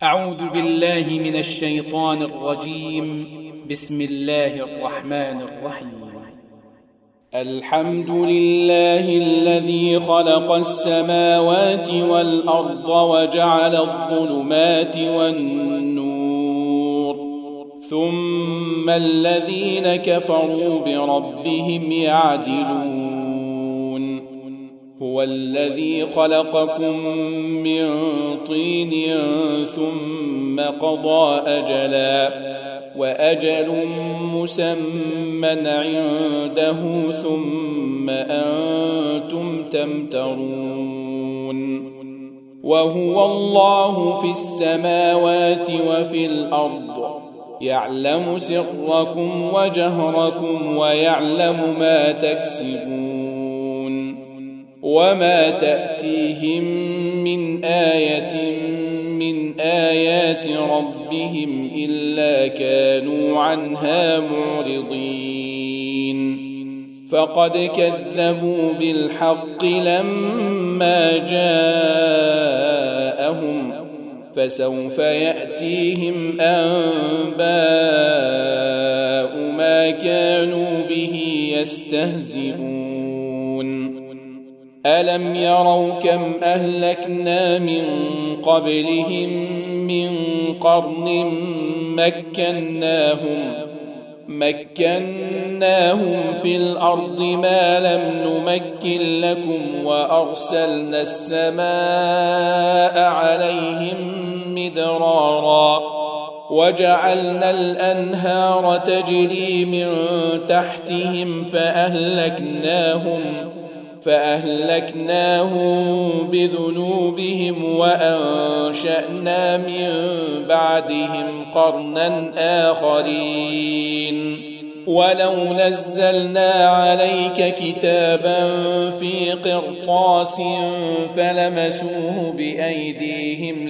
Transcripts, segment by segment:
أعوذ بالله من الشيطان الرجيم. بسم الله الرحمن الرحيم. الحمد لله الذي خلق السماوات والأرض وجعل الظلمات والنور، ثم الذين كفروا بربهم يعدلون. هو الذي خلقكم من طين ثم قضى أجلا، وأجل مسمى عنده، ثم أنتم تمترون. وهو الله في السماوات وفي الأرض، يعلم سركم وجهركم ويعلم ما تكسبون. وما تأتيهم من آية من آيات ربهم إلا كانوا عنها معرضين. فقد كذبوا بالحق لما جاءهم، فسوف يأتيهم أنباء ما كانوا به يستهزئون. ألم يروا كم أهلكنا من قبلهم من قرن مكناهم في الأرض ما لم نمكن لكم، وأرسلنا السماء عليهم مدرارا، وجعلنا الأنهار تجري من تحتهم فأهلكناهم بذنوبهم، وأنشأنا من بعدهم قرنا آخرين. ولو نزلنا عليك كتابا في قرطاس فلمسوه بأيديهم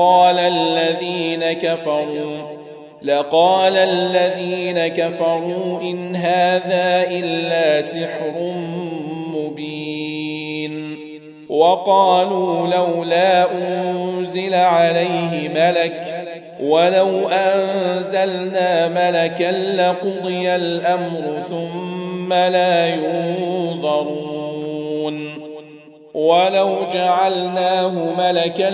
لقال الذين كفروا إن هذا إلا سحر مبين. وقالوا لولا أنزل عليه ملك، ولو أنزلنا ملكا لقضي الأمر ثم لا ينظرون. ولو جعلناه ملكا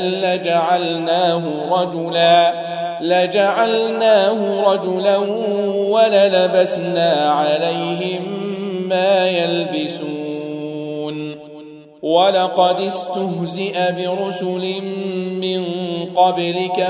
لجعلناه رجلا وللبسنا عليهم ما يلبسون. ولقد استهزئ برسل من قبلك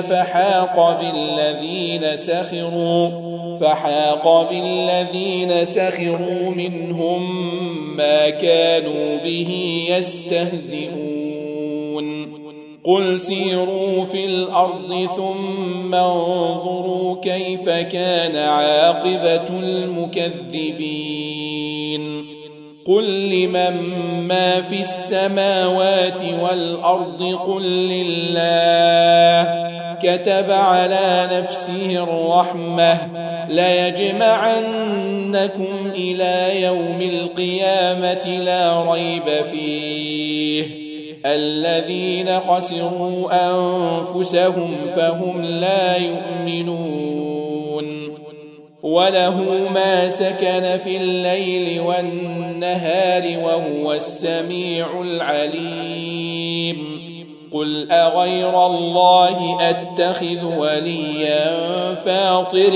فحاق بالذين سخروا منهم ما كانوا به يستهزئون. قل سيروا في الأرض ثم انظروا كيف كان عاقبة المكذبين. قل لمن ما في السماوات والأرض قل لله. كتب على نفسه الرحمة ليجمعنكم إلى يوم القيامة لا ريب فيه. الذين خسروا أنفسهم فهم لا يؤمنون. وله ما سكن في الليل والنهار وهو السميع العليم. قل أغير الله أتخذ وليا فاطر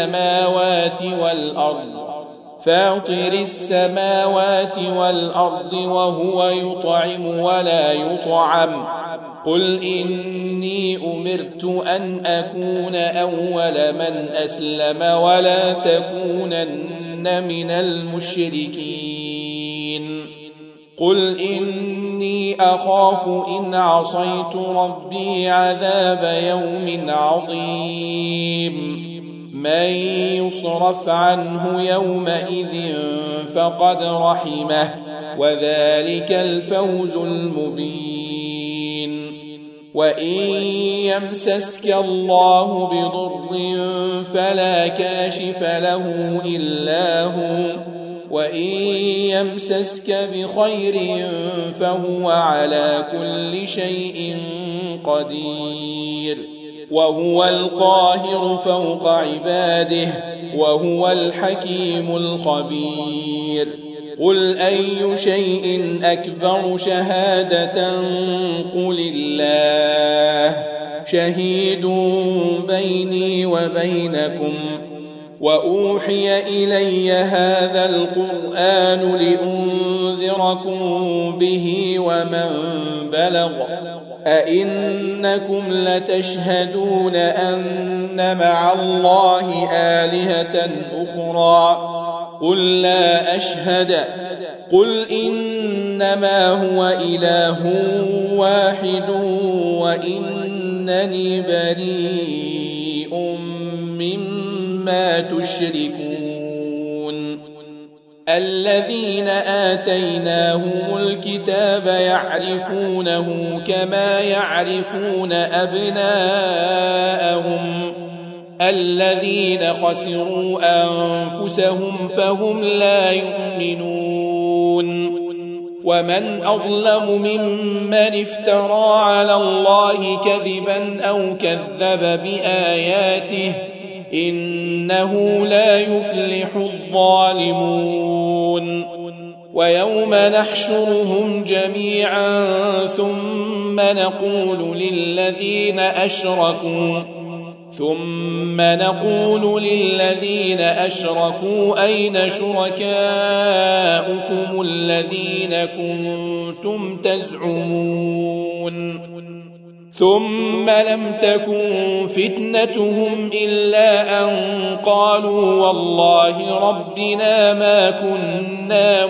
السماوات والأرض وهو يطعم ولا يطعم. قل إني أمرت أن أكون أول من أسلم ولا تكونن من المشركين. قل إني أخاف إن عصيت ربي عذاب يوم عظيم. من يصرف عنه يومئذ فقد رحمه، وذلك الفوز المبين. وإن يمسسك الله بضر فلا كاشف له إلا هو، وإن يمسسك بخير فهو على كل شيء قدير. وهو القاهر فوق عباده وهو الحكيم الخبير قل أي شيء أكبر شهادة قل الله شهيد بيني وبينكم وأوحي إلي هذا القرآن لأنذركم به ومن بلغ أئنكم لتشهدون أن مع الله آلهة أخرى قل لا أشهد قل إنما هو إله واحد وإنني بريء مما تشركون الذين آتيناهم الكتاب يعرفونه كما يعرفون أبناءهم الذين خسروا أنفسهم فهم لا يؤمنون ومن أظلم ممن افترى على الله كذبا أو كذب بآياته إنه لا يفلح الظالمون ويوم نحشرهم جميعا ثم نقول للذين أشركوا أين شركاؤكم الذين كنتم تزعمون ثم لم تكن فتنتهم إلا أن قالوا والله ربنا ما كنا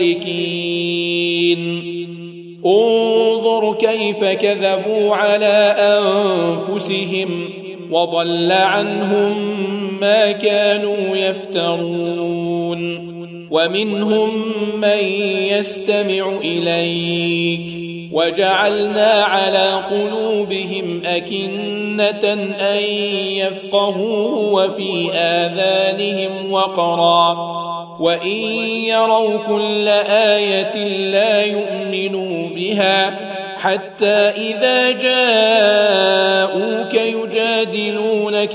مشركين انظر كيف كذبوا على أنفسهم وضل عنهم ما كانوا يفترون ومنهم من يستمع إليك وجعلنا على قلوبهم أكنة أن يفقهوه وفي آذانهم وقرا وإن يروا كل آية لا يؤمنوا بها حتى إذا جاءوك يجادلونك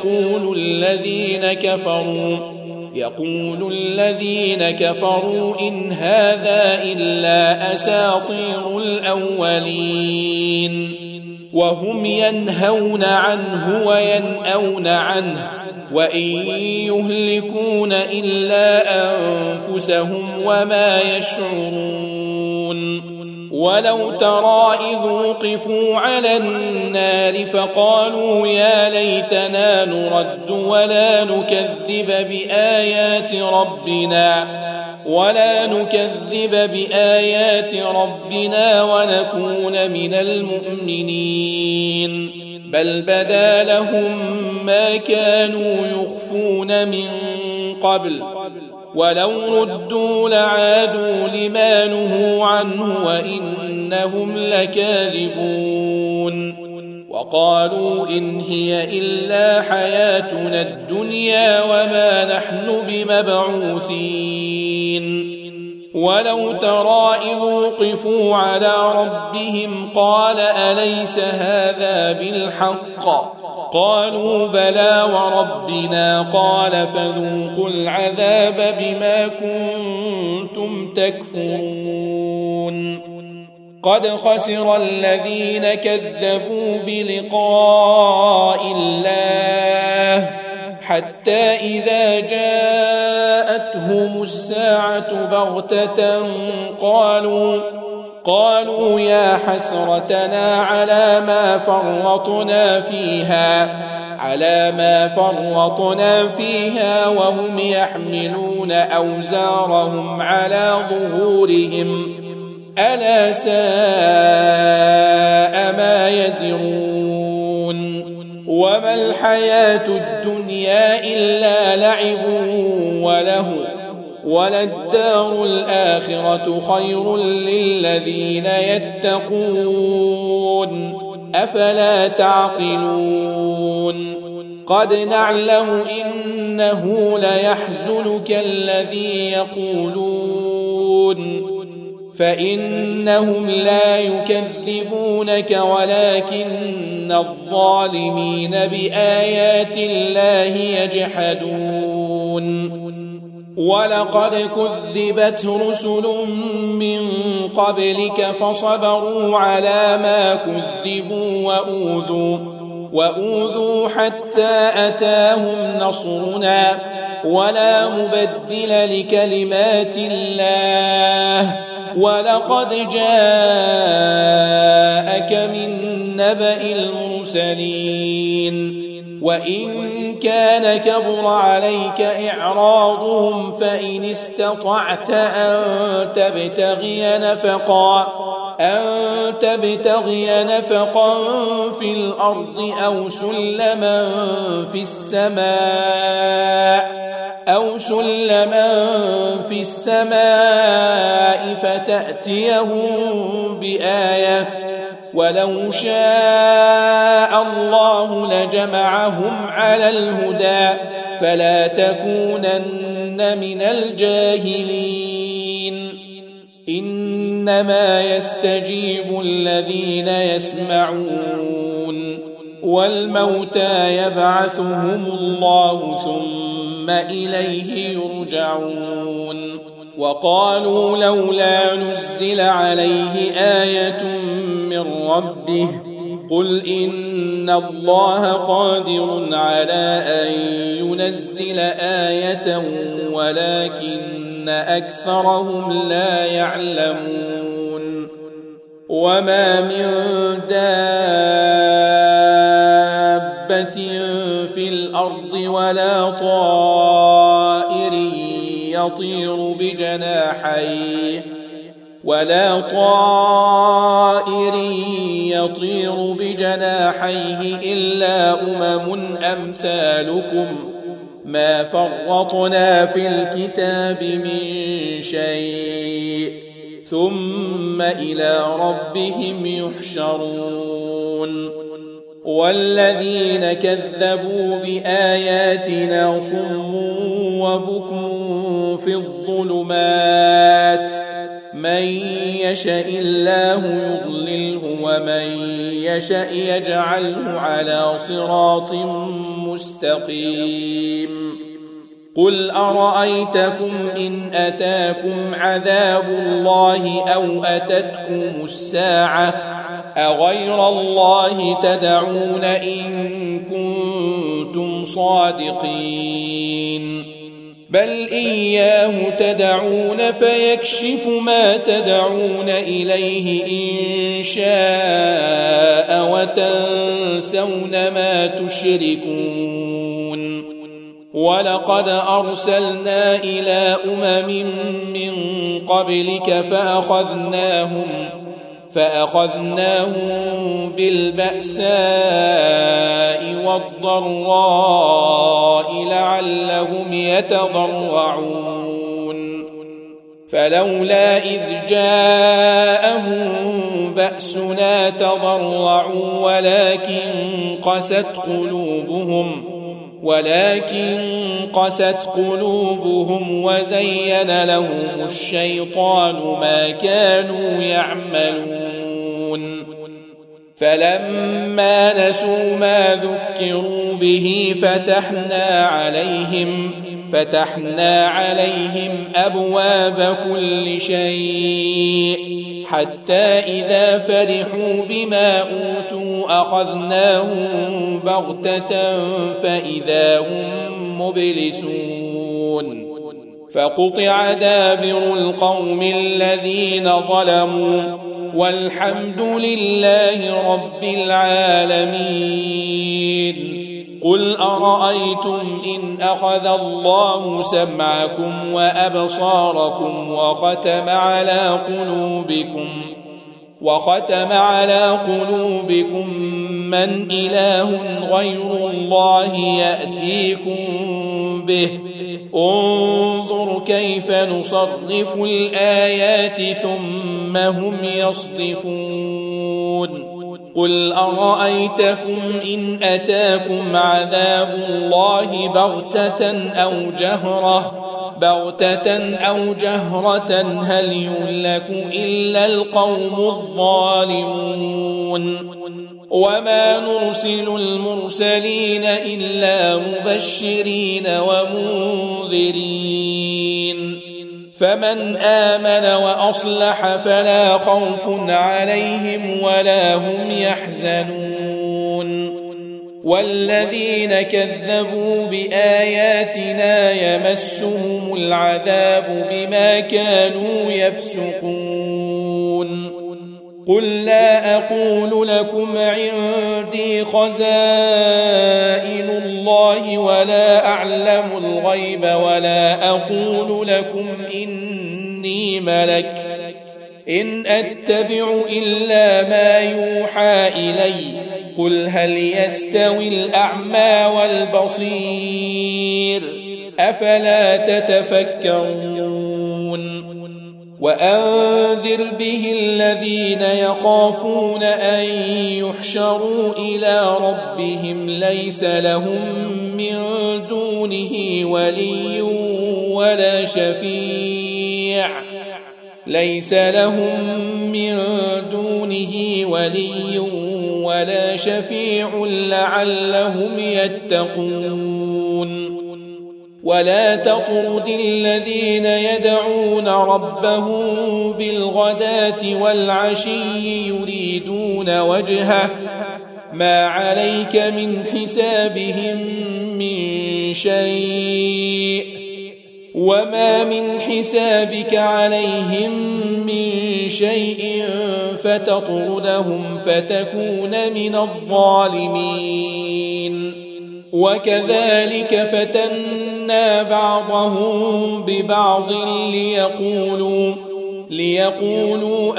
يقول الذين كفروا إن هذا إلا أساطير الأولين وهم ينهون عنه وينأون عنه وإن يهلكون إلا أنفسهم وما يشعرون ولو ترى إذ وقفوا على النار فقالوا يا ليتنا نرد ولا نكذب بآيات ربنا ونكون من المؤمنين بل بدا لهم ما كانوا يخفون من قبل ولو ردوا لعادوا لما نهوا عنه وإنهم لكاذبون وقالوا إن هي إلا حياتنا الدنيا وما نحن بمبعوثين ولو ترى إذ وقفوا على ربهم قال أليس هذا بالحق قالوا بلى وربنا قال فذوقوا العذاب بما كنتم تكفرون قد خسر الذين كذبوا بلقاء الله حتى إذا جاءتهم الساعة بغتة قالوا يا حسرتنا على ما فرطنا فيها وهم يحملون أوزارهم على ظهورهم ألا ساء ما يزرون وما الحياة الدنيا إلا لعب وله وللدار الآخرة خير للذين يتقون أفلا تعقلون قد نعلم إنه ليحزنك الذي يقولون فإنهم لا يكذبونك ولكن الظالمين بآيات الله يجحدون ولقد كذبت رسل من قبلك فصبروا على ما كذبوا وأوذوا حتى أتاهم نصرنا ولا مبدل لكلمات الله ولقد جاءك من نبأ المرسلين وإن كان كبر عليك إعراضهم فإن استطعت أن تبتغي نفقا في الأرض أو سلما في السماء فتأتيهم بآية ولو شاء الله لجمعهم على الهدى فلا تكونن من الجاهلين إنما يستجيب الذين يسمعون والموتى يبعثهم الله ثم إليه يرجعون وقالوا لولا نزل عليه آية من ربه قل إن الله قادر على أن ينزل آية ولكن أكثرهم لا يعلمون وما من دابة في الأرض ولا طائر يطير بجناحيه إلا أمثالكم ما فرطنا في الكتاب من شيء ثم إلى ربهم يحشرون والذين كذبوا بآياتنا صم وبكم في الظلمات من يشاء الله يضلله ومن يشاء يجعله على صراط مستقيم قل أرأيتكم إن أتاكم عذاب الله أو أتتكم الساعة أغير الله تدعون إن كنتم صادقين بل إياه تدعون فيكشف ما تدعون إليه إن شاء وتنسون ما تشركون ولقد أرسلنا إلى من قبلك فأخذناهم بالبأساء والضراء لعلهم يتضرعون فلولا إذ جاءهم بأسنا تضرعوا ولكن قست قلوبهم وزين لهم الشيطان ما كانوا يعملون فلما نسوا ما ذكروا به فتحنا عليهم أبواب كل شيء حتى إذا فرحوا بما أوتوا أخذناهم بغتة فإذا هم مبلسون فقطع دابر القوم الذين ظلموا والحمد لله رب العالمين قل أرأيتم إن أخذ الله سمعكم وأبصاركم وختم على قلوبكم من إله غير الله يأتيكم به انظر كيف نصرف الآيات ثم هم يصدفون قل أرأيتكم إن أتاكم عذاب الله بغتة أو جهرة بغتة أو جهرة هل يهلك إلا القوم الظالمون وما نرسل المرسلين إلا مبشرين ومنذرين فمن آمن وأصلح فلا خوف عليهم ولا هم يحزنون والذين كذبوا بآياتنا يمسهم العذاب بما كانوا يفسقون قل لا أقول لكم عندي خزائن الله ولا أعلم الغيب ولا أقول لكم إني ملك إن أتبع إلا ما يوحى إلي قل هل يستوي الأعمى والبصير أفلا تتفكرون وأنذر به الذين يخافون أن يحشروا إلى ربهم ليس لهم من دونه ولي ولا شفيع لعلهم يتقون ولا تطرد الذين يدعون ربهم بالغداة والعشي يريدون وجهه ما عليك من حسابهم من شيء وما من حسابك عليهم من شيء فتطردهم فتكون من الظالمين وكذلك فتنا بعضهم ببعض ليقولوا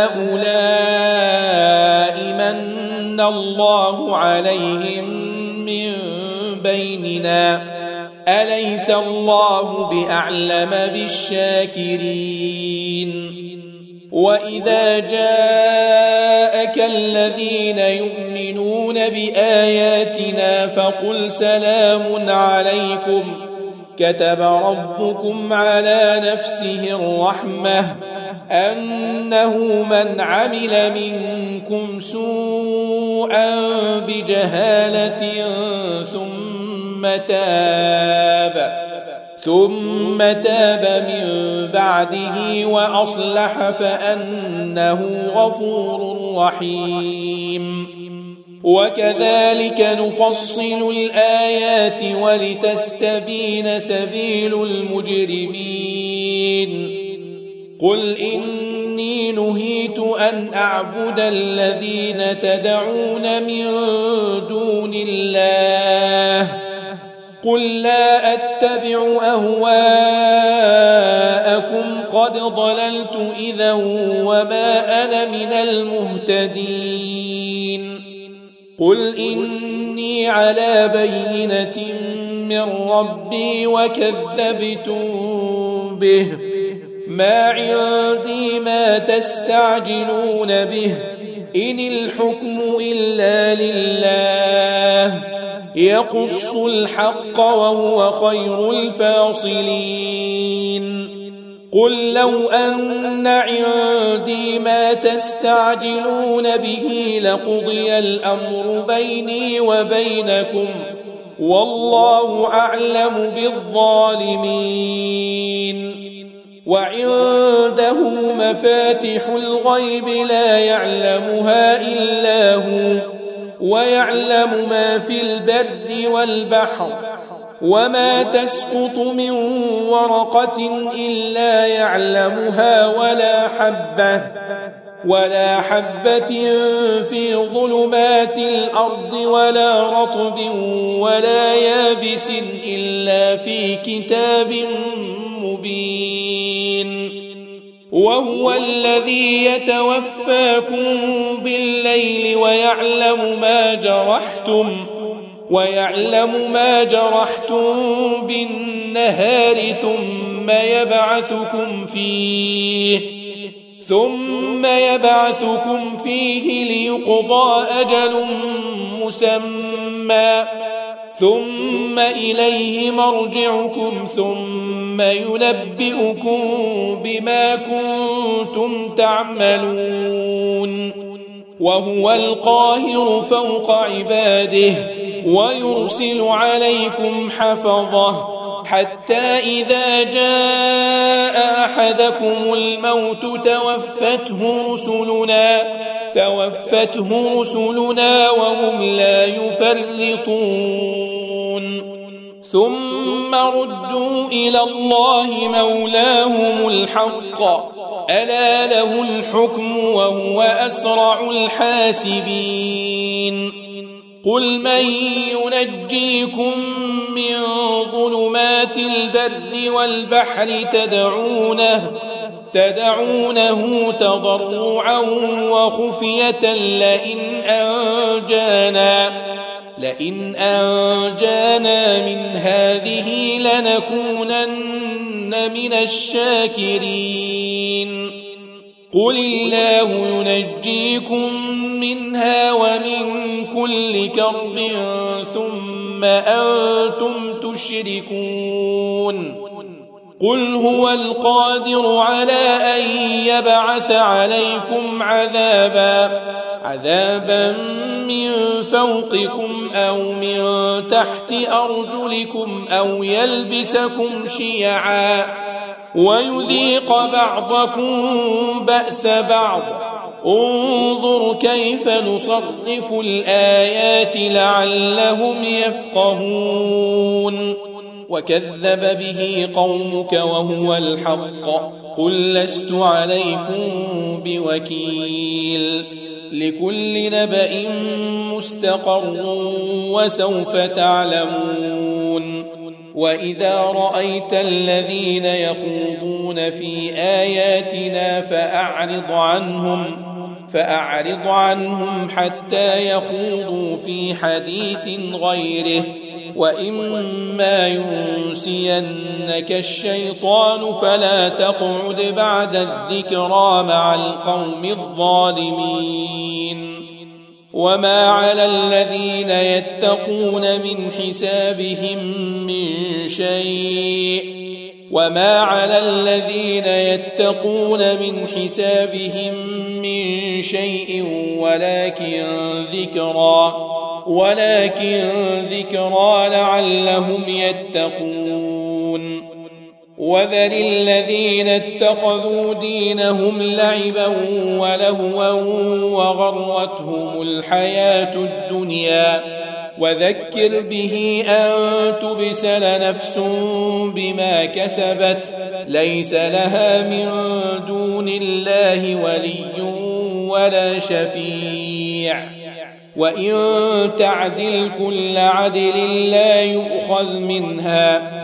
أهؤلاء من الله عليهم من بيننا أليس الله بأعلم بالشاكرين وإذا جاءك الذين يؤمنون بآياتنا فقل سلام عليكم كتب ربكم على نفسه الرحمة أنه من عمل منكم سوءا بجهالة ثم تاب من بعده وأصلح فأنه غفور رحيم وكذلك نفصل الآيات ولتستبين سبيل المجرمين قل إني نهيت أن أعبد الذين تدعون من دون الله قل لا أتبع أهواءكم قد ضللت إذا وما أنا من المهتدين قل إني على بينة من ربي وكذبتم به ما عندي ما تستعجلون به إن الحكم إلا لله يقص الحق وهو خير الفاصلين قل لو أن عندي ما تستعجلون به لقضي الأمر بيني وبينكم والله أعلم بالظالمين وعنده مفاتح الغيب لا يعلمها إلا هو ويعلم ما في البر والبحر وما تسقط من ورقة إلا يعلمها ولا حبة في ظلمات الأرض ولا رطب ولا يابس إلا في كتاب مبين وهو الذي يتوفاكم بالليل ويعلم ما جرحتم بالنهار ثم يبعثكم فيه ليقضى أجل مسمى ثم إليه مرجعكم ثم ثم ينبئكم بما كنتم تعملون وهو القاهر فوق عباده ويرسل عليكم حفظه حتى إذا جاء أحدكم الموت توفته رسلنا وهم لا يفرطون ثم ردوا إلى الله مولاهم الحق ألا له الحكم وهو أسرع الحاسبين قل من ينجيكم من ظلمات البر والبحر تدعونه تضرعا وخفية لئن أنجانا من هذه لنكونن من الشاكرين قل الله ينجيكم منها ومن كل كرب ثم أنتم تشركون قل هو القادر على أن يبعث عليكم عذابا من فوقكم أو من تحت أرجلكم أو يلبسكم شيعا ويذيق بعضكم بأس بعض انظر كيف نصرف الآيات لعلهم يفقهون وكذب به قومك وهو الحق قل لست عليكم بوكيل لكل نبأ مستقر وسوف تعلمون وإذا رأيت الذين يخوضون في آياتنا فأعرض عنهم حتى يخوضوا في حديث غيره وإما ينسينك الشيطان فلا تقعد بعد الذكرى مع القوم الظالمين وما على الذين يتقون من حسابهم من شيء ولكن ذكرى لعلهم يتقون وذر الذين اتخذوا دينهم لعبا ولهوا وغرتهم الحياة الدنيا وذكر به أن تبسل نفس بما كسبت ليس لها من دون الله ولي ولا شفيع وإن تعدل كل عدل لا يؤخذ منها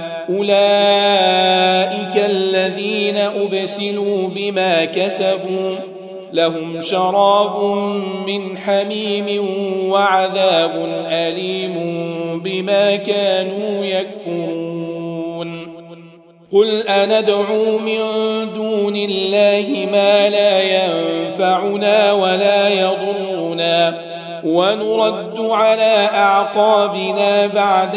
أولئك الذين أبسلوا بما كسبوا لهم شراب من حميم وعذاب أليم بما كانوا يكفرون قل أندعو من دون الله ما لا ينفعنا ولا يضرنا ونرد على أعقابنا بعد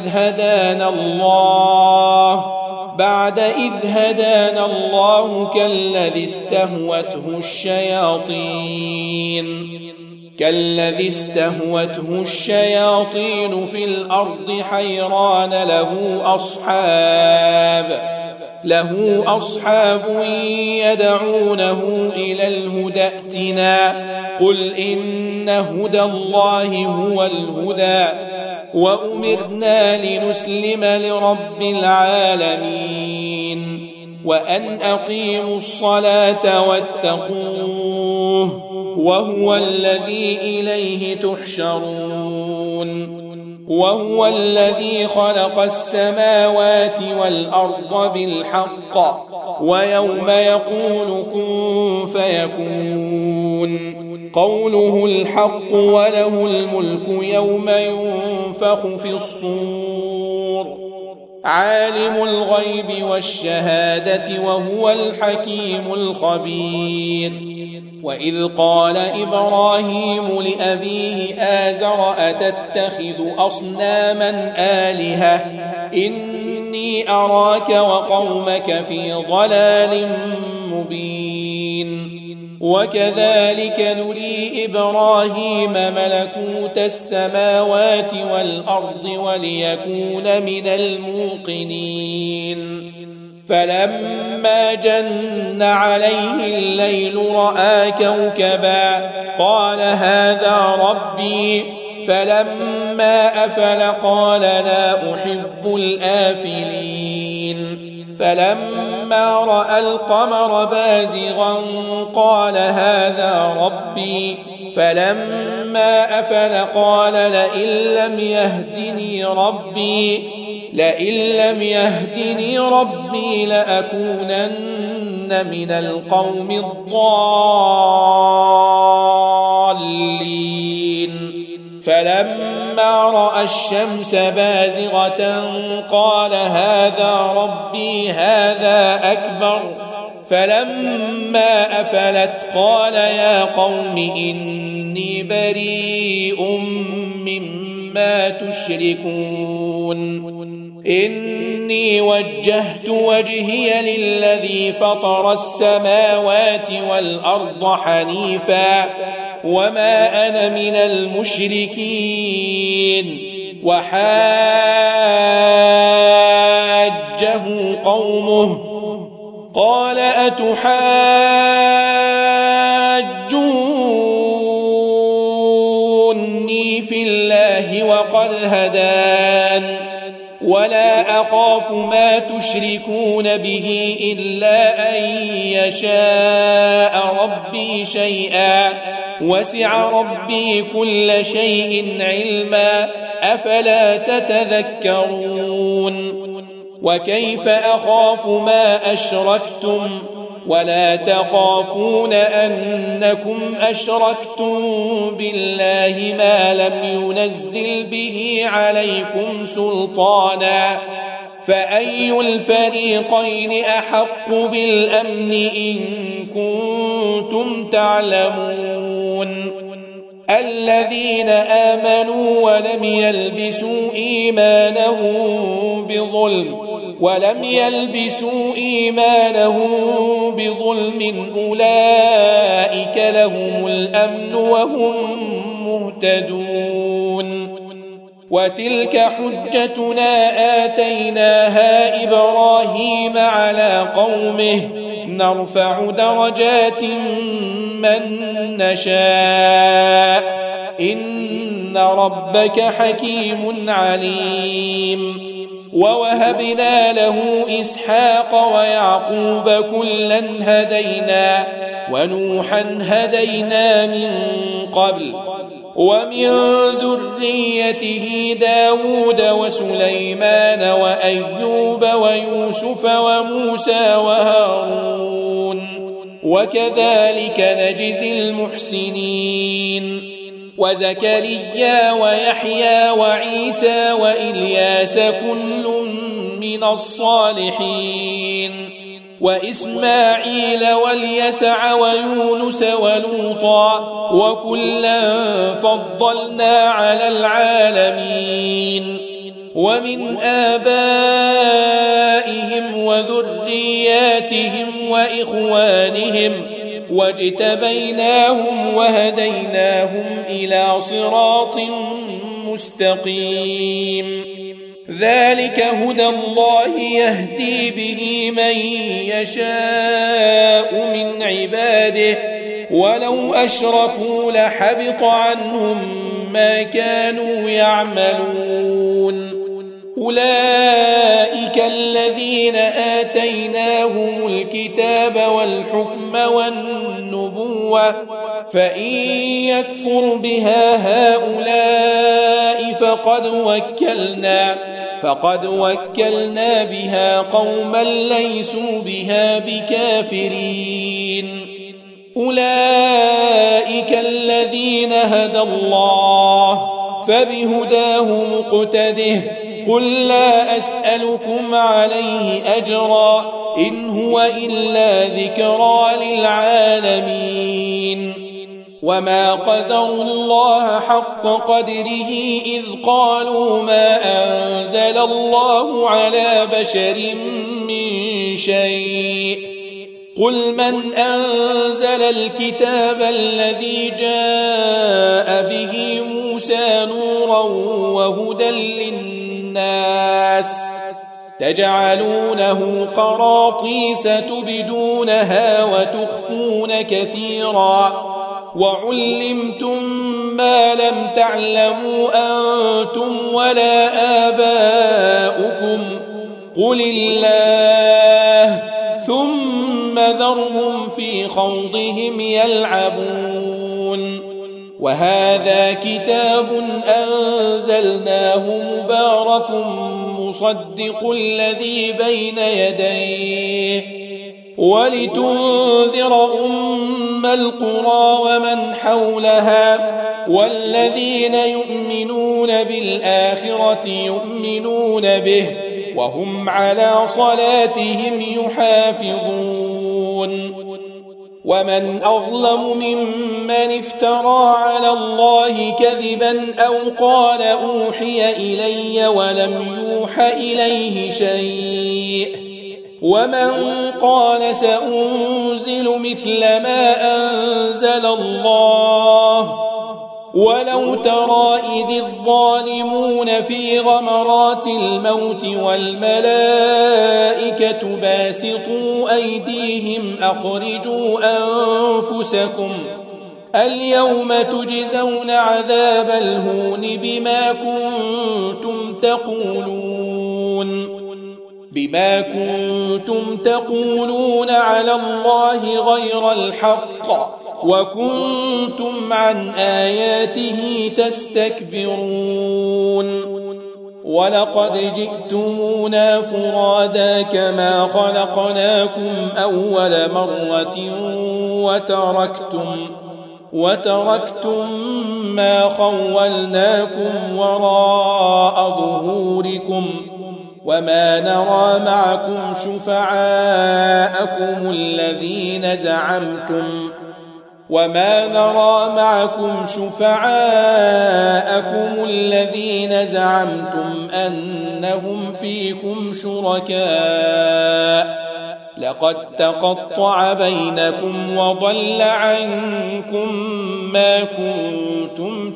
إذ هدانا الله كالذي استهوته الشياطين في الأرض حيران له أصحاب يدعونه إلى الهدى ائتنا قل إن هدى الله هو الهدى وأمرنا لنسلم لرب العالمين وأن أقيموا الصلاة واتقوه وهو الذي إليه تحشرون وهو الذي خلق السماوات والأرض بالحق ويوم يقول كن فيكون قوله الحق وله الملك يوم ينفخ في الصور عالم الغيب والشهادة وهو الحكيم الخبير وإذ قال إبراهيم لأبيه آزر أتتخذ أصناما آلهة إني إني أراك وقومك في ضلال مبين وكذلك نري إبراهيم ملكوت السماوات والأرض وليكون من الموقنين فلما جن عليه الليل رأى كوكبا قال هذا ربي فلما أفل قال لا أحب الآفلين فلما رأى القمر بازغا قال هذا ربي فلما أفل قال لئن لم يهدني ربي لأكونن من القوم الضالين فلما رأى الشمس بازغة قال هذا ربي هذا أكبر فلما أفلت قال يا قوم إني بريء مما تشركون إني وجهت وجهي للذي فطر السماوات والأرض حنيفا وما أنا من المشركين وحاجه قومه قال أتحاجوني في الله وقد هدان ولا أخاف ما تشركون به إلا أن يشاء ربي شيئا وسع ربي كل شيء علما أفلا تتذكرون وكيف أخاف ما أشركتم ولا تخافون أنكم أشركتم بالله ما لم ينزل به عليكم سلطانا فأي الفريقين أحق بالأمن إن كنتم تعلمون الذين آمنوا ولم يلبسوا إيمانهم بظلم أولئك لهم الأمن وهم مهتدون وتلك حجتنا آتيناها إبراهيم على قومه نرفع درجات من نشاء إن ربك حكيم عليم ووهبنا له إسحاق ويعقوب كلا هدينا ونوحا هدينا من قبل ومن ذريته داود وسليمان وأيوب ويوسف وموسى وهارون وكذلك نجزي المحسنين وزكريا ويحيى وعيسى وإلياس كل من الصالحين وإسماعيل واليسع ويونس ولوطا وكلا فضلنا على العالمين ومن آبائهم وذرياتهم وإخوانهم واجتبيناهم وهديناهم إلى صراط مستقيم ذلك هدى الله يهدي به من يشاء من عباده ولو أشركوا لحبط عنهم ما كانوا يعملون أولئك الذين آتيناهم الكتاب والحكم والنبوة فإن يكفر بها هؤلاء فقد وكلنا بها قوما ليسوا بها بكافرين أولئك الذين هدى الله فبهداه مقتده قل لا أسألكم عليه أجرا إن هو إلا ذكرى للعالمين وما قدروا الله حق قدره إذ قالوا ما أنزل أنزل الله على بشر من شيء قل من أنزل الكتاب الذي جاء به موسى نورا وهدى للناس تجعلونه قراطيس تبدونها وتخفون كثيرا وعلمتم ما لم تعلموا أنتم ولا آباؤكم قل الله ثم ذرهم في خوضهم يلعبون وهذا كتاب أنزلناه مبارك مصدق الذي بين يديه ولتنذر أم القرى ومن حولها والذين يؤمنون بالآخرة يؤمنون به وهم على صلاتهم يحافظون ومن أظلم ممن افترى على الله كذبا أو قال أوحي إلي ولم يوح إليه شيء ومن قال سأنزل مثل ما أنزل الله ولو ترى إذ الظالمون في غمرات الموت والملائكة باسطوا أيديهم أخرجوا أنفسكم اليوم تجزون عذاب الهون بما كنتم تقولون على الله غير الحق وكنتم عن آياته تستكبرون ولقد جئتمونا فرادا كما خلقناكم أول مرة وتركتم ما خولناكم وراء ظهوركم وما نرى معكم شفعاءكم الذين زعمتم أنهم فيكم شركاء لقد تقطع بينكم وضل عنكم ما كنتم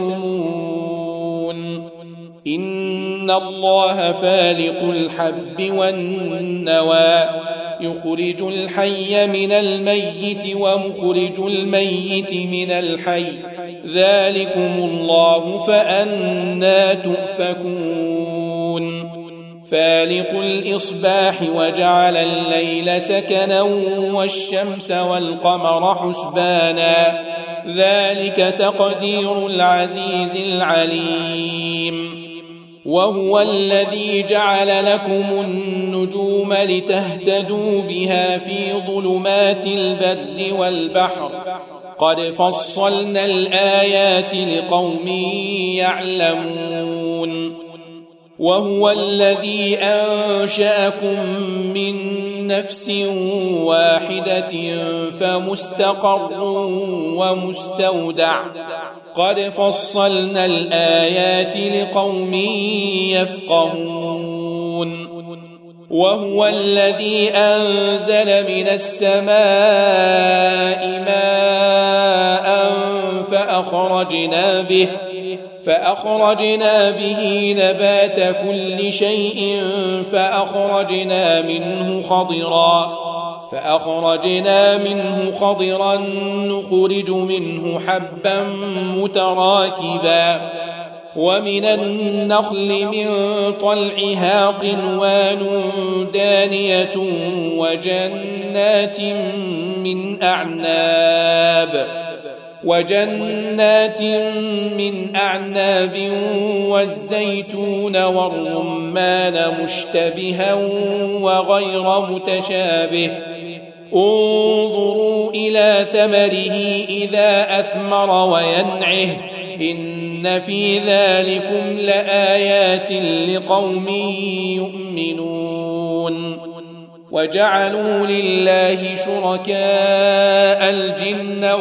تزعمون إن الله فالق الحب والنوى يخرج الحي من الميت ومخرج الميت من الحي ذلكم الله فأنى تؤفكون فالق الإصباح وجعل الليل سكنا والشمس والقمر حسبانا ذلك تقدير العزيز العليم وهو الذي جعل لكم النجوم لتهتدوا بها في ظلمات البر والبحر قد فصلنا الآيات لقوم يعلمون وهو الذي أنشأكم من نفس واحدة فمستقر ومستودع قد فصلنا الآيات لقوم يفقهون وهو الذي أنزل من السماء ماء فأخرجنا به نبات كل شيء فأخرجنا منه خضرا نخرج منه حبا متراكبا ومن النخل من طلعها قنوان دانية وجنات من أعناب والزيتون والرمان مشتبها وغير متشابه انظروا إلى ثمره إذا أثمر وينعه إن في ذلكم لآيات لقوم يؤمنون وجعلوا لله شركاء الجن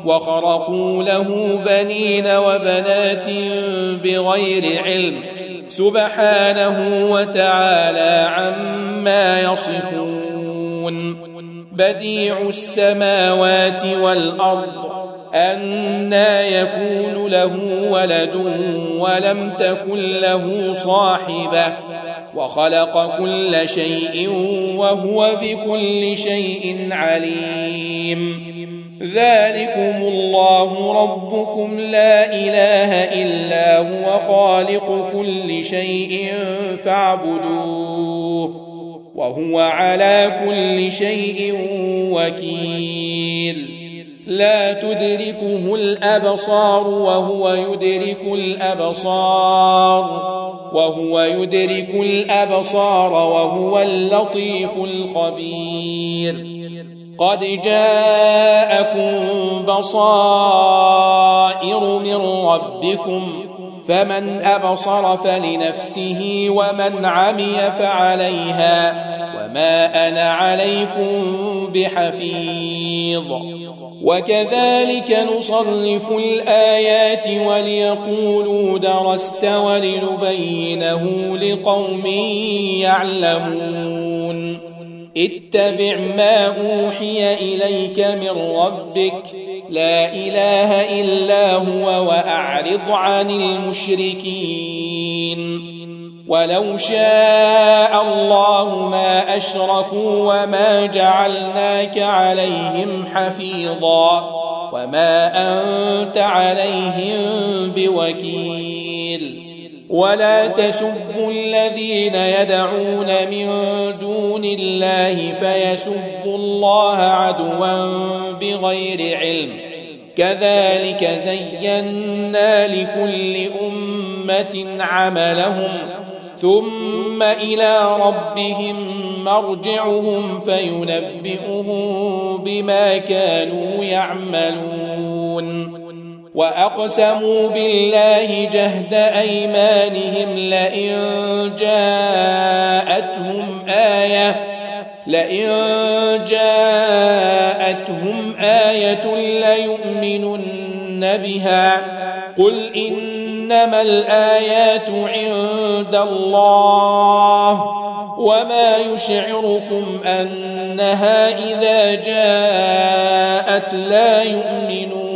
وخرقوا له بنين وبنات بغير علم سبحانه وتعالى عما يصفون. بديع السماوات والأرض أنى يكون له ولد ولم تكن له صاحبة وخلق كل شيء وهو بكل شيء عليم. ذلكم الله ربكم لا إله إلا هو خالق كل شيء فاعبدوه وهو على كل شيء وكيل. لا تدركه الأبصار وهو يدرك الأبصار وهو اللطيف الخبير. قد جاءكم بصائر من ربكم فمن أبصر فلنفسه ومن عمي فعليها وما أنا عليكم بحفيظ. وكذلك نصرف الآيات وليقولوا درست ولنبينه لقوم يعلمون. اتبع ما أوحي إليك من ربك لا إله إلا هو وأعرض عن المشركين. ولو شاء الله ما أشركوا وما جعلناك عليهم حفيظا وما أنت عليهم بوكيل. ولا تسبوا الذين يدعون من دون الله فيسبوا الله عدوا بغير علم. كذلك زينا لكل أمة عملهم ثم إلى ربهم مرجعهم فينبئهم بما كانوا يعملون. وأقسموا بالله جهد أيمانهم لئن جاءتهم آية ليؤمنن بها قل إنما الآيات عند الله وما يشعركم أنها إذا جاءت لا يؤمنون.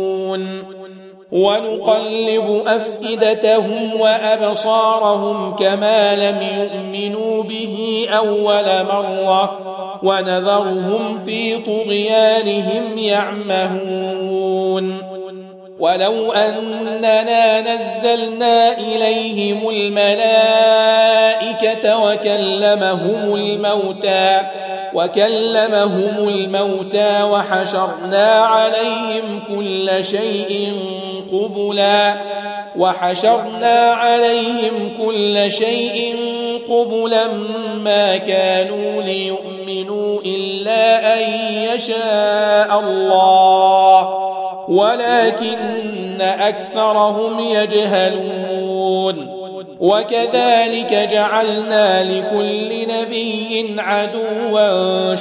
ونقلب أفئدتهم وأبصارهم كما لم يؤمنوا به أول مرة ونذرهم في طغيانهم يعمهون. ولو أننا نزلنا إليهم الملائكة وكلمهم الموتى وحشرنا عليهم كل شيء قبلا ما كانوا ليؤمنوا إلا أن يشاء الله ولكن أكثرهم يجهلون. وكذلك جعلنا لكل نبي عدوا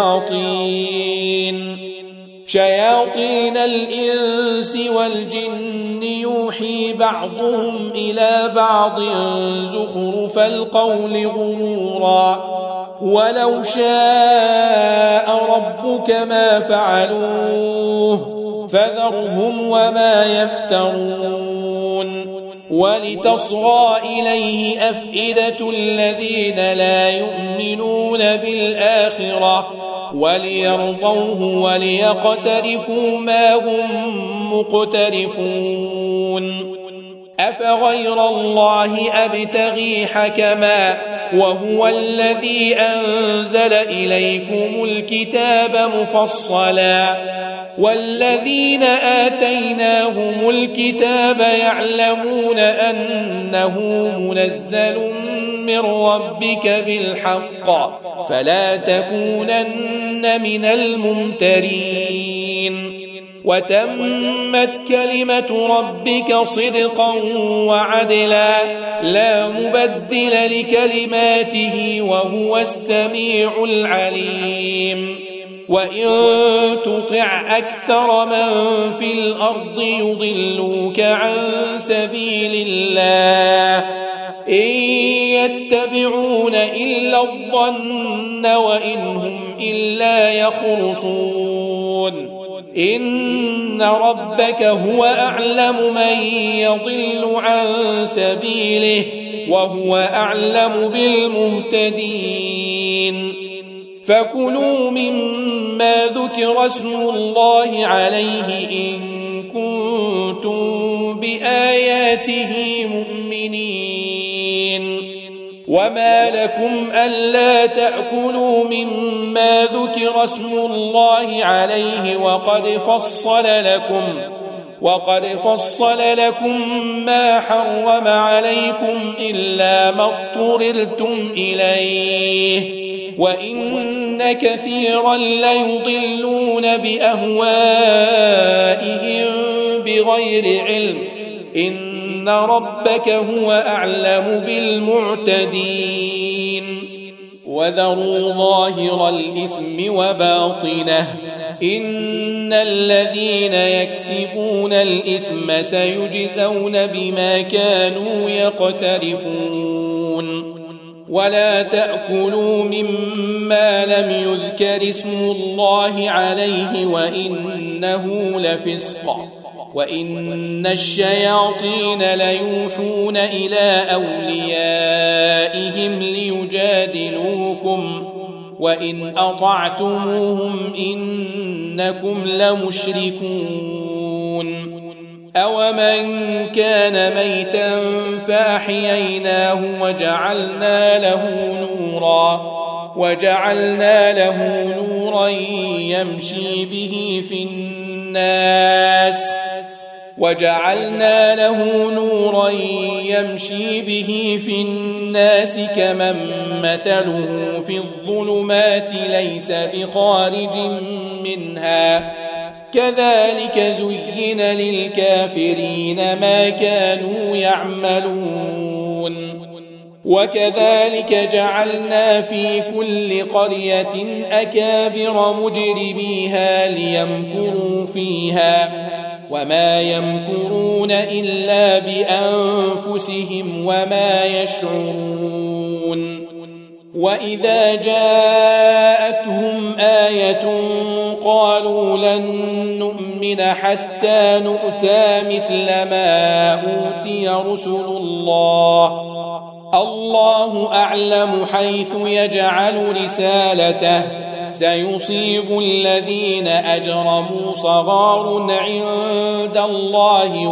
شياطين الإنس والجن يوحي بعضهم إلى بعض زخرف القول غرورا ولو شاء ربك ما فعلوه فذرهم وما يفترون. ولتصغى إليه أفئدة الذين لا يؤمنون بالآخرة وليرضوه وليقترفوا ما هم مقترفون. أفغير الله أبتغي حكما وهو الذي أنزل إليكم الكتاب مفصلا والذين آتيناهم الكتاب يعلمون أنه منزل من ربك بالحق فلا تكونن من الممترين. وتمت كلمة ربك صدقا وعدلا لا مبدل لكلماته وهو السميع العليم. وإن تطع أكثر من في الأرض يضلوك عن سبيل الله إن يتبعون إلا الظن وإن هم إلا يخرصون إن ربك هو أعلم من يضل عن سبيله وهو أعلم بالمهتدين فكلوا مما ذكر اسم الله عليه إن كنتم بآياته مؤمنين وما لكم ألا تأكلوا مما ذكر اسم الله عليه وقد فصل لكم ما حرم عليكم إلا ما اضطررتم إليه وإن كثيرا ليضلون بأهوائهم بغير علم إن ربك هو أعلم بالمعتدين وذروا ظاهر الإثم وباطنه إن الذين يكسبون الإثم سيجزون بما كانوا يقترفون ولا تأكلوا مما لم يذكر اسم الله عليه وإنه لفسق وإن الشياطين ليوحون إلى أوليائهم ليجادلوكم وإن أطعتموهم إنكم لمشركون أومن كان ميتا فأحييناه وجعلنا له نورا يمشي به في الناس كمن مثله في الظلمات ليس بخارج منها كذلك زين للكافرين ما كانوا يعملون وكذلك جعلنا في كل قرية أكابر مجرميها ليمكروا فيها وما يمكرون إلا بأنفسهم وما يشعرون وإذا جاءتهم آية قالوا لن نؤمن حتى نؤتى مثل ما أوتي رسل الله أعلم حيث يجعل رسالته سيصيب الذين أجرموا صغار عند الله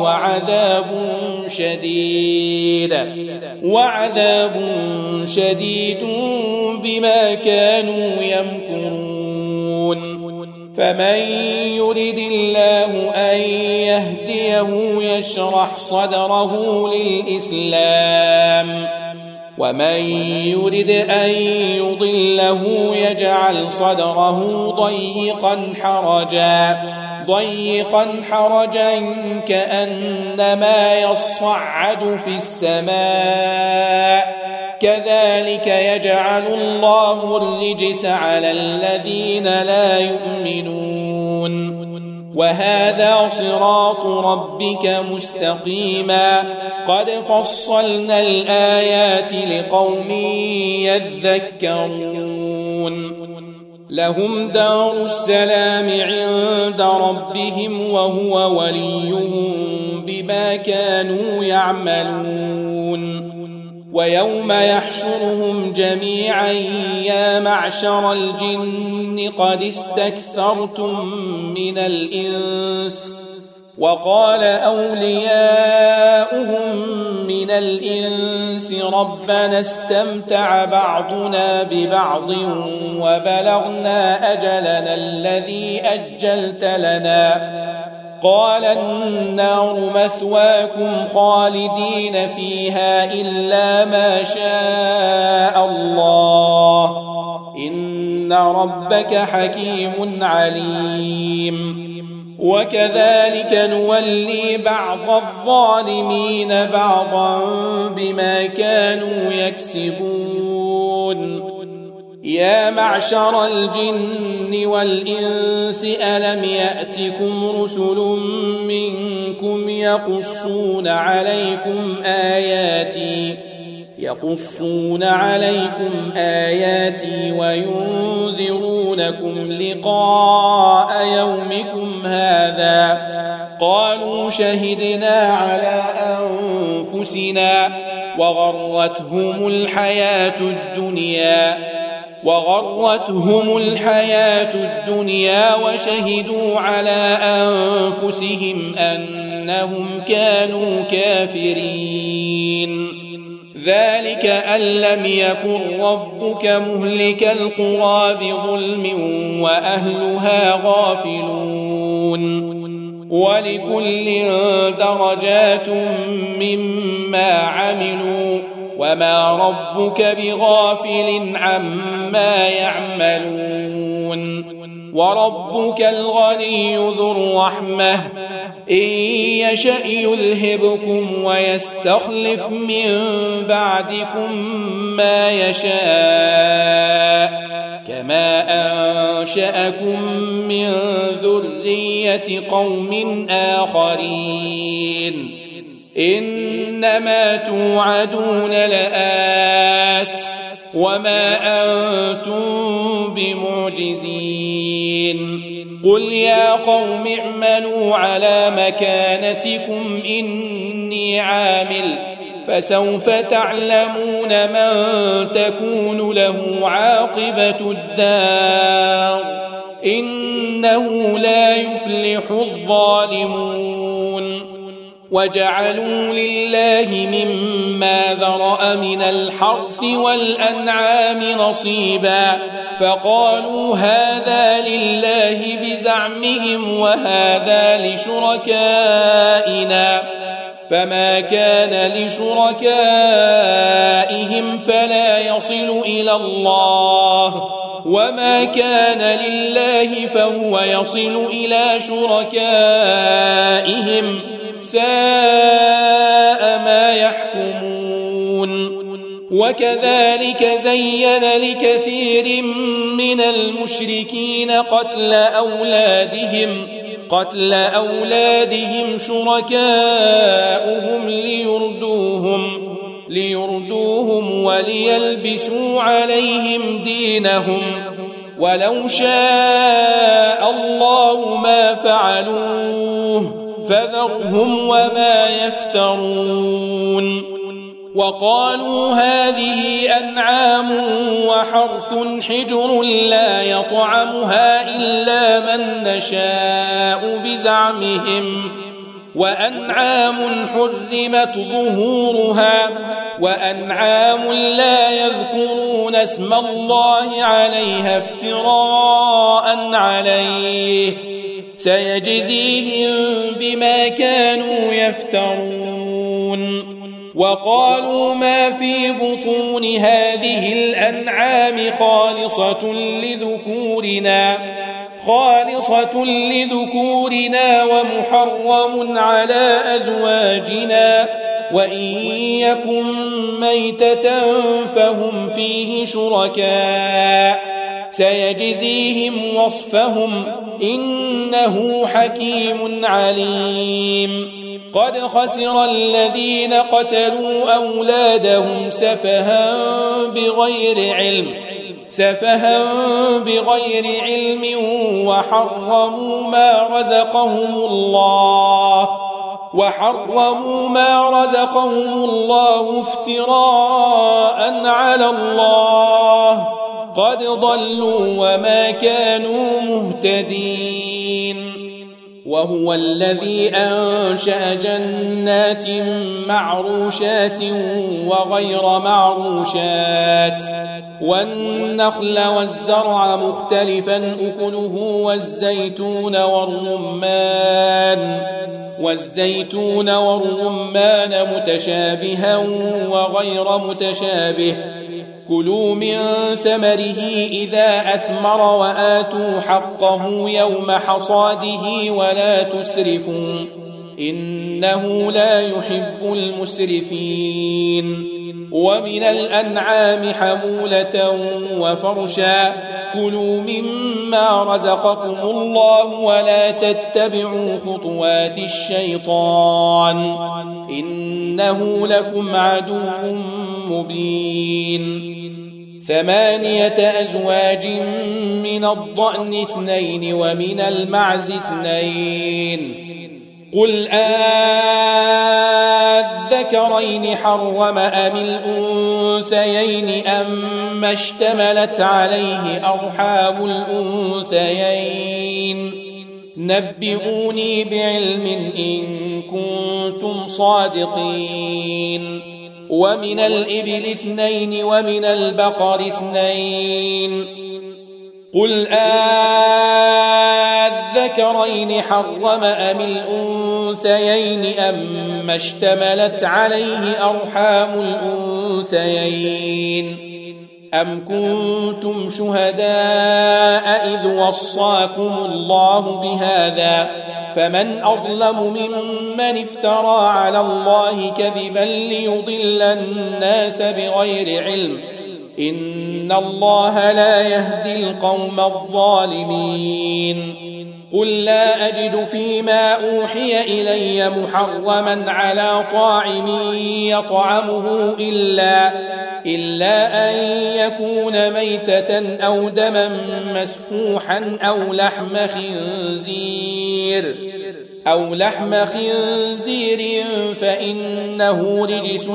وعذاب شديد بما كانوا يمكرون فمن يرد الله أن يهديه يشرح صدره للإسلام ومن يرد أن يضله يجعل صدره ضيقا حرجا كأنما يصعد في السماء كذلك يجعل الله الرجس على الذين لا يؤمنون وهذا صراط ربك مستقيما قد فصلنا الآيات لقوم يذكرون لهم دار السلام عند ربهم وهو وليهم بما كانوا يعملون ويوم يحشرهم جميعا يا معشر الجن قد استكثرتم من الإنس وقال أولياؤهم من الإنس ربنا استمتع بعضنا ببعض وبلغنا أجلنا الذي أجلت لنا قال النار مثواكم خالدين فيها إلا ما شاء الله إن ربك حكيم عليم وكذلك نولي بعض الظالمين بعضا بما كانوا يكسبون يا معشر الجن والإنس ألم يأتكم رسل منكم يقصون عليكم آياتي يقصون عليكم آياتي وينذرونكم لقاء يومكم هذا قالوا شهدنا على أنفسنا وغرتهم الحياة الدنيا وشهدوا على أنفسهم أنهم كانوا كافرين. ذلك أن لم يكن ربك مهلك القرى بظلم وأهلها غافلون. ولكل درجات مما عملوا وما ربك بغافل عما يعملون. وربك الغني ذو الرحمة إن يشأ يذهبكم ويستخلف من بعدكم ما يشاء كما أنشأكم من ذرية قوم آخرين. إنما توعدون لآت وما أنتم بمعجزين. قل يا قوم اعملوا على مكانتكم إني عامل فسوف تعلمون من تكون له عاقبة الدار إنه لا يفلح الظالمون. وجعلوا لله مما ذرأ من الحرث والأنعام نصيبا فقالوا هذا لله بزعمهم وهذا لشركائنا فما كان لشركائهم فلا يصل إلى الله وما كان لله فهو يصل إلى شركائهم ساء ما يحكمون. وكذلك زين لكثير من المشركين قتل أولادهم شركاؤهم ليردوهم وليلبسوا عليهم دينهم ولو شاء الله ما فعلوه فذرهم وما يفترون. وقالوا هذه أنعام وحرث حجر لا يطعمها إلا من نشاء بزعمهم وأنعام حرمت ظهورها وأنعام لا يذكرون اسم الله عليها افتراء عليه سيجزيهم بما كانوا يفترون. وقالوا ما في بطون هذه الأنعام خالصة لذكورنا ومحرم على أزواجنا وإن يكن ميتة فهم فيه شركاء سيجزيهم وصفهم إنه حكيم عليم. قد خسر الذين قتلوا أولادهم سفها بغير علم وحرموا ما رزقهم الله افتراء على الله قد ضلوا وما كانوا مهتدين. وهو الذي أنشأ جنات معروشات وغير معروشات والنخل والزرع مختلفا أكله والزيتون والرمان متشابها وغير متشابه كلوا من ثمره إذا أثمر وآتوا حقه يوم حصاده ولا تسرفوا إنه لا يحب المسرفين. ومن الأنعام حمولة وفرشا كلوا مما رزقكم الله ولا تتبعوا خطوات الشيطان إنه لكم عدو مبين 8 أزواج من الضأن 2 ومن المعز 2 قل أذكرين حرم أم الأنثيين أما اشتملت عليه أرحام الأنثيين نبئوني بعلم إن كنتم صادقين ومن الإبل 2 ومن البقر 2 قل أذكرين حرم أم الأنثيين أما اشتملت عليه أرحام الأنثيين أم كنتم شهداء إذ وصاكم الله بهذا فمن أظلم ممن افترى على الله كذبا ليضل الناس بغير علم إن الله لا يهدي القوم الظالمين قل لا أجد فيما أوحي إلي محرما على طاعم يطعمه إلا أن يكون ميتة أو دما مسفوحا أو لحم خنزير فإنه رجس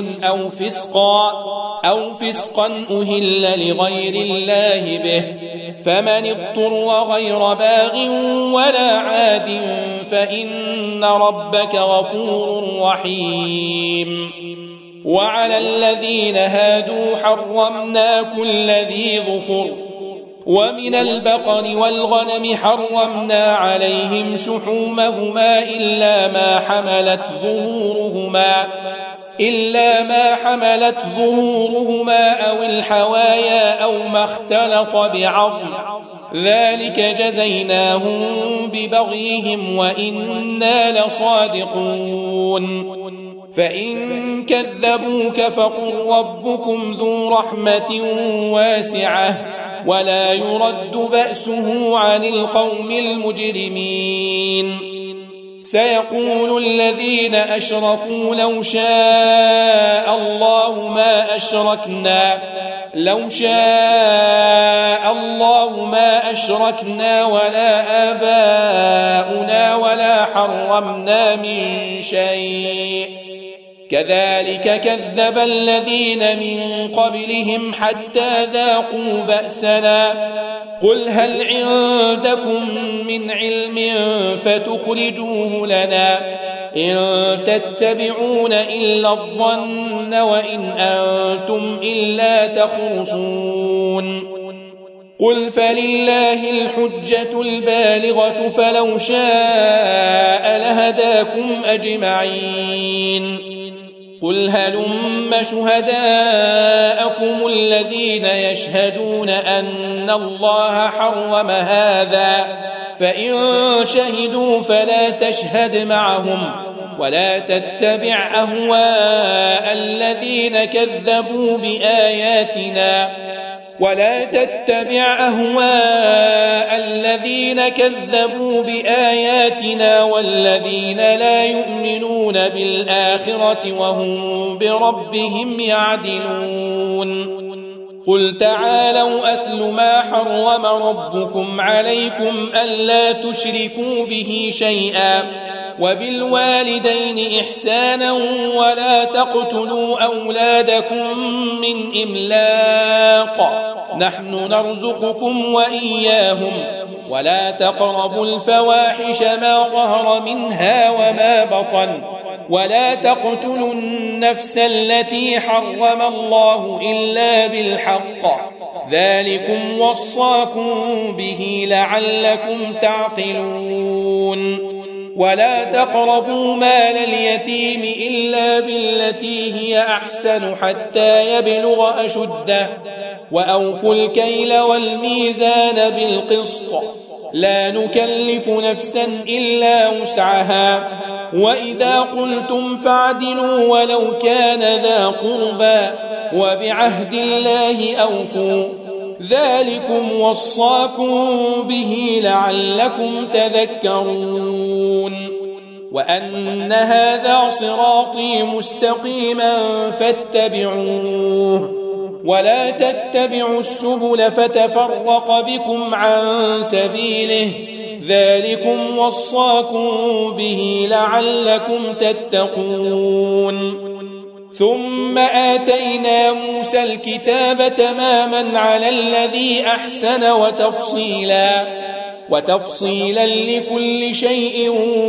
أو فسقا أهل لغير الله به فمن اضطر غير باغ ولا عاد فإن ربك غفور رحيم وعلى الذين هادوا حرمنا كل ذي ظفر ومن البقر والغنم حرمنا عليهم شحومهما إلا ما حملت ظهورهما أو الحوايا أو ما اختلط بعظم ذلك جزيناهم ببغيهم وإنا لصادقون فإن كذبوك فقل ربكم ذو رحمة واسعة ولا يرد بأسه عن القوم المجرمين سيقول الذين أشركوا لو شاء الله ما أشركنا ولا آباؤنا ولا حرمنا من شيء كذلك كذب الذين من قبلهم حتى ذاقوا بأسنا قل هل عندكم من علم فتخرجوه لنا إن تتبعون إلا الظن وإن أنتم إلا تخرصون قل فلله الحجة البالغة فلو شاء لهداكم أجمعين قل هلم شهداءكم الذين يشهدون أن الله حرم هذا فإن شهدوا فلا تشهد معهم ولا تتبع أهواء الذين كذبوا بآياتنا والذين لا يؤمنون بالآخرة وهم بربهم يعدلون قل تعالوا أتل ما حرم ربكم عليكم ألا تشركوا به شيئا وبالوالدين إحسانا ولا تقتلوا أولادكم من إملاق نحن نرزقكم وإياهم ولا تقربوا الفواحش ما ظهر منها وما بطن ولا تقتلوا النفس التي حرم الله إلا بالحق ذلكم وصاكم به لعلكم تعقلون ولا تقربوا مال اليتيم إلا بالتي هي أحسن حتى يبلغ أشده وأوفوا الكيل والميزان بالقسط لا نكلف نفسا إلا وسعها وإذا قلتم فاعدلوا ولو كان ذا قربى وبعهد الله أوفوا ذلكم وصاكم به لعلكم تذكرون وأن هذا صراطي مستقيما فاتبعوه ولا تتبعوا السبل فتفرق بكم عن سبيله ذلكم وصاكم به لعلكم تتقون ثم آتينا موسى الكتاب تماما على الذي أحسن وتفصيلا لكل شيء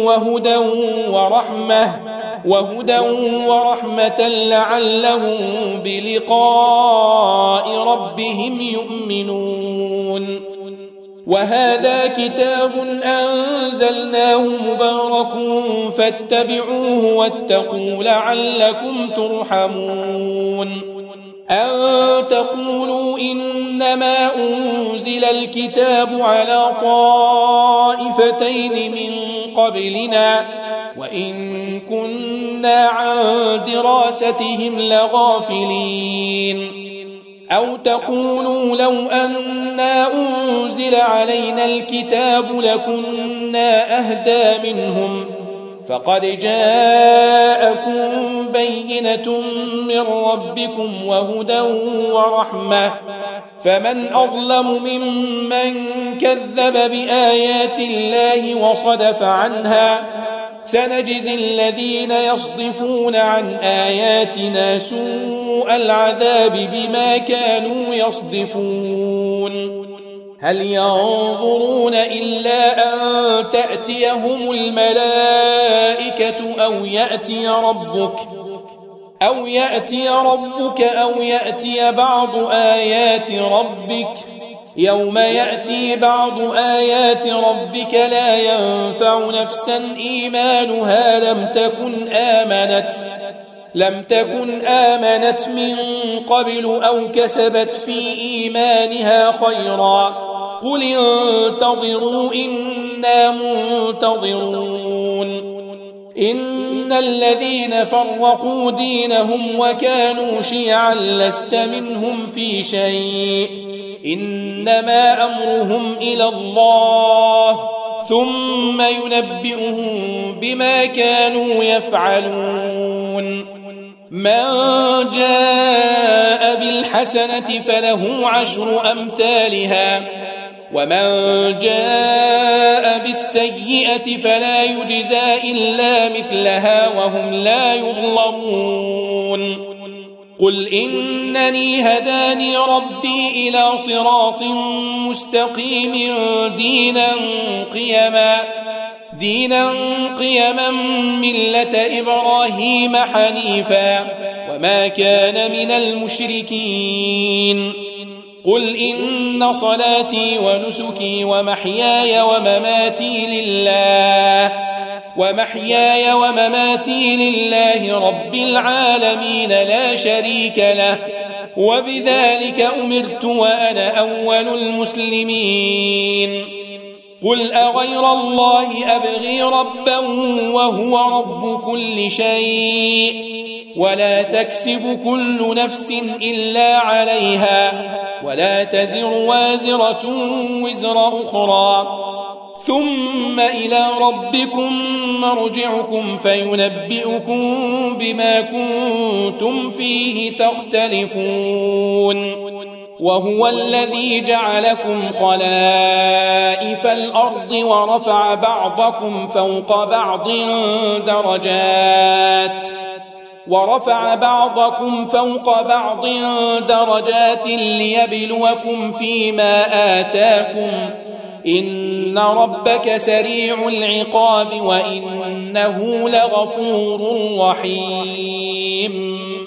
وهدى ورحمة لعلهم بلقاء ربهم يؤمنون وهذا كتاب أنزلناه مبارك فاتبعوه واتقوا لعلكم ترحمون أن تقولوا إنما أنزل الكتاب على طائفتين من قبلنا وإن كنا عن دراستهم لغافلين أو تقولوا لو أنا أنزل علينا الكتاب لكنا أهدى منهم فقد جاءكم بينة من ربكم وهدى ورحمة فمن أظلم ممن كذب بآيات الله وصدف عنها سنجزي الذين يصدفون عن آياتنا سوء العذاب بما كانوا يصدفون هل ينظرون إلا أن تأتيهم الملائكة أو يأتي ربك أو يأتي بعض آيات ربك يوم يأتي بعض آيات ربك لا ينفع نفسا إيمانها لم تكن آمنت من قبل أو كسبت في إيمانها خيرا قل انتظروا إنا منتظرون إن الذين فرقوا دينهم وكانوا شيعا لست منهم في شيء إنما أمرهم إلى الله ثم ينبئهم بما كانوا يفعلون من جاء بالحسنة فله 10 أمثالها ومن جاء بالسيئة فلا يجزى إلا مثلها وهم لا يظلمون قل إنني هداني ربي إلى صراط مستقيم دينا قيما ملة إبراهيم حنيفا وما كان من المشركين قل إن صلاتي ونسكي ومحياي ومماتي لله رب العالمين لا شريك له وبذلك أمرت وأنا أول المسلمين قل أغير الله أبغي ربا وهو رب كل شيء ولا تكسب كل نفس إلا عليها ولا تزر وازرة وزر أخرى ثم إلى ربكم مرجعكم فينبئكم بما كنتم فيه تختلفون وهو الذي جعلكم خلائف الأرض ورفع بعضكم فوق بعض درجات ليبلوكم فيما آتاكم إن ربك سريع العقاب وإنه لغفور رحيم